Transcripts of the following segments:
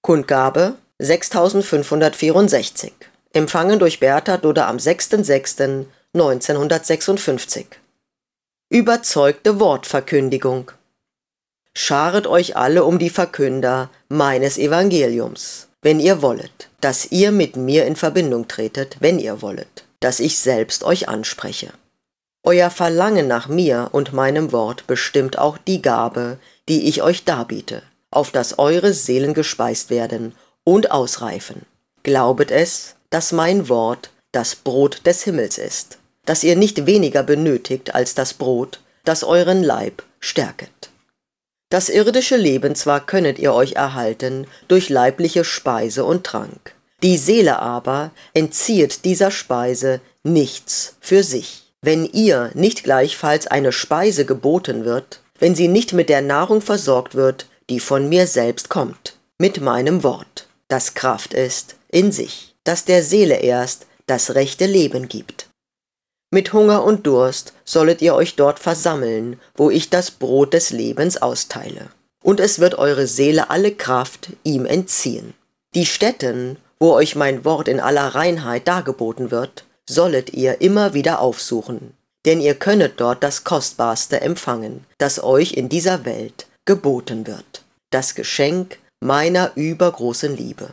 Kundgabe 6564. Empfangen durch Bertha Dudde am 6.6.1956. Überzeugte Wortverkündigung. Scharet euch alle um die Verkünder meines Evangeliums, wenn ihr wollet, dass ihr mit mir in Verbindung tretet, wenn ihr wollet, dass ich selbst euch anspreche. Euer Verlangen nach mir und meinem Wort bestimmt auch die Gabe, die ich euch darbiete, auf dass eure Seelen gespeist werden und ausreifen. Glaubet es, dass mein Wort das Brot des Himmels ist, dass ihr nicht weniger benötigt als das Brot, das euren Leib stärket. Das irdische Leben zwar könnet ihr euch erhalten durch leibliche Speise und Trank, die Seele aber entziehet dieser Speise nichts für sich. Wenn ihr nicht gleichfalls eine Speise geboten wird, wenn sie nicht mit der Nahrung versorgt wird, die von mir selbst kommt, mit meinem Wort, das Kraft ist in sich, das der Seele erst das rechte Leben gibt. Mit Hunger und Durst sollet ihr euch dort versammeln, wo ich das Brot des Lebens austeile. Und es wird eure Seele alle Kraft ihm entziehen. Die Stätten, wo euch mein Wort in aller Reinheit dargeboten wird, sollet ihr immer wieder aufsuchen, denn ihr könnet dort das Kostbarste empfangen, das euch in dieser Welt geboten wird, das Geschenk meiner übergroßen Liebe.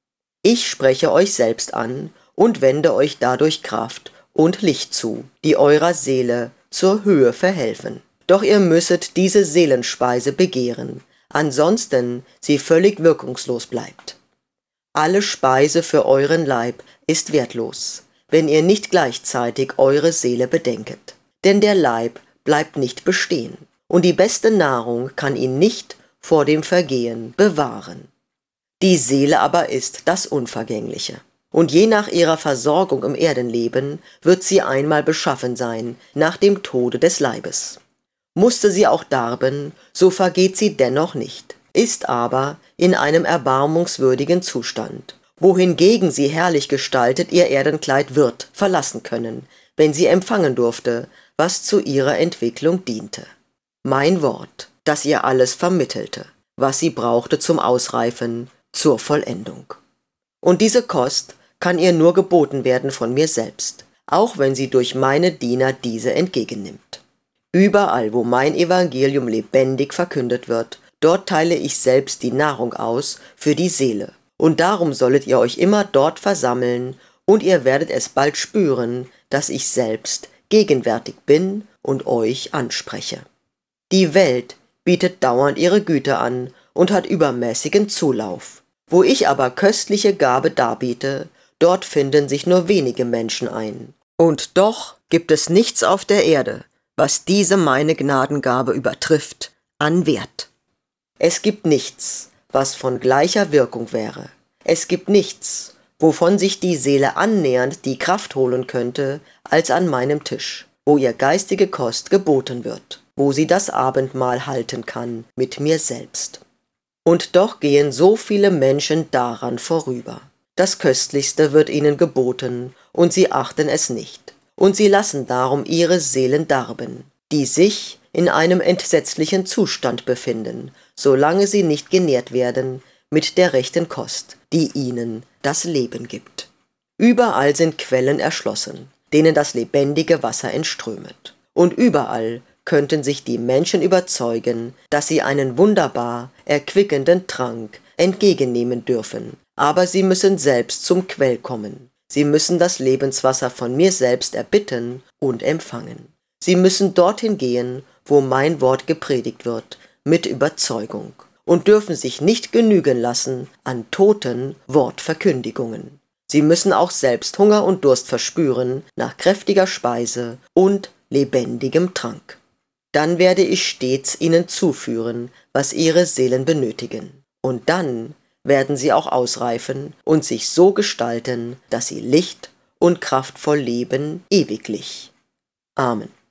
Ich spreche euch selbst an und wende euch dadurch Kraft und Licht zu, die eurer Seele zur Höhe verhelfen. Doch ihr müsset diese Seelenspeise begehren, ansonsten sie völlig wirkungslos bleibt. Alle Speise für euren Leib ist wertlos, wenn ihr nicht gleichzeitig eure Seele bedenket. Denn der Leib bleibt nicht bestehen, und die beste Nahrung kann ihn nicht vor dem Vergehen bewahren. Die Seele aber ist das Unvergängliche. Und je nach ihrer Versorgung im Erdenleben wird sie einmal beschaffen sein, nach dem Tode des Leibes. Musste sie auch darben, so vergeht sie dennoch nicht, ist aber in einem erbarmungswürdigen Zustand, wohingegen sie herrlich gestaltet ihr Erdenkleid wird verlassen können, wenn sie empfangen durfte, was zu ihrer Entwicklung diente. Mein Wort, das ihr alles vermittelte, was sie brauchte zum Ausreifen, zur Vollendung. Und diese Kost kann ihr nur geboten werden von mir selbst, auch wenn sie durch meine Diener diese entgegennimmt. Überall, wo mein Evangelium lebendig verkündet wird, dort teile ich selbst die Nahrung aus für die Seele. Und darum sollet ihr euch immer dort versammeln, und ihr werdet es bald spüren, dass ich selbst gegenwärtig bin und euch anspreche. Die Welt bietet dauernd ihre Güter an und hat übermäßigen Zulauf. Wo ich aber köstliche Gabe darbiete, dort finden sich nur wenige Menschen ein. Und doch gibt es nichts auf der Erde, was diese meine Gnadengabe übertrifft, an Wert. Es gibt nichts, was von gleicher Wirkung wäre. Es gibt nichts, wovon sich die Seele annähernd die Kraft holen könnte, als an meinem Tisch, wo ihr geistige Kost geboten wird, wo sie das Abendmahl halten kann mit mir selbst. Und doch gehen so viele Menschen daran vorüber. Das Köstlichste wird ihnen geboten, und sie achten es nicht. Und sie lassen darum ihre Seelen darben, die sich in einem entsetzlichen Zustand befinden, solange sie nicht genährt werden mit der rechten Kost, die ihnen das Leben gibt. Überall sind Quellen erschlossen, denen das lebendige Wasser entströmet. Und überall könnten sich die Menschen überzeugen, dass sie einen wunderbar erquickenden Trank entgegennehmen dürfen. Aber sie müssen selbst zum Quell kommen. Sie müssen das Lebenswasser von mir selbst erbitten und empfangen. Sie müssen dorthin gehen, wo mein Wort gepredigt wird, mit Überzeugung, und dürfen sich nicht genügen lassen an toten Wortverkündigungen. Sie müssen auch selbst Hunger und Durst verspüren nach kräftiger Speise und lebendigem Trank. Dann werde ich stets ihnen zuführen, was ihre Seelen benötigen. Und dann werden sie auch ausreifen und sich so gestalten, dass sie Licht und kraftvoll leben ewiglich. Amen.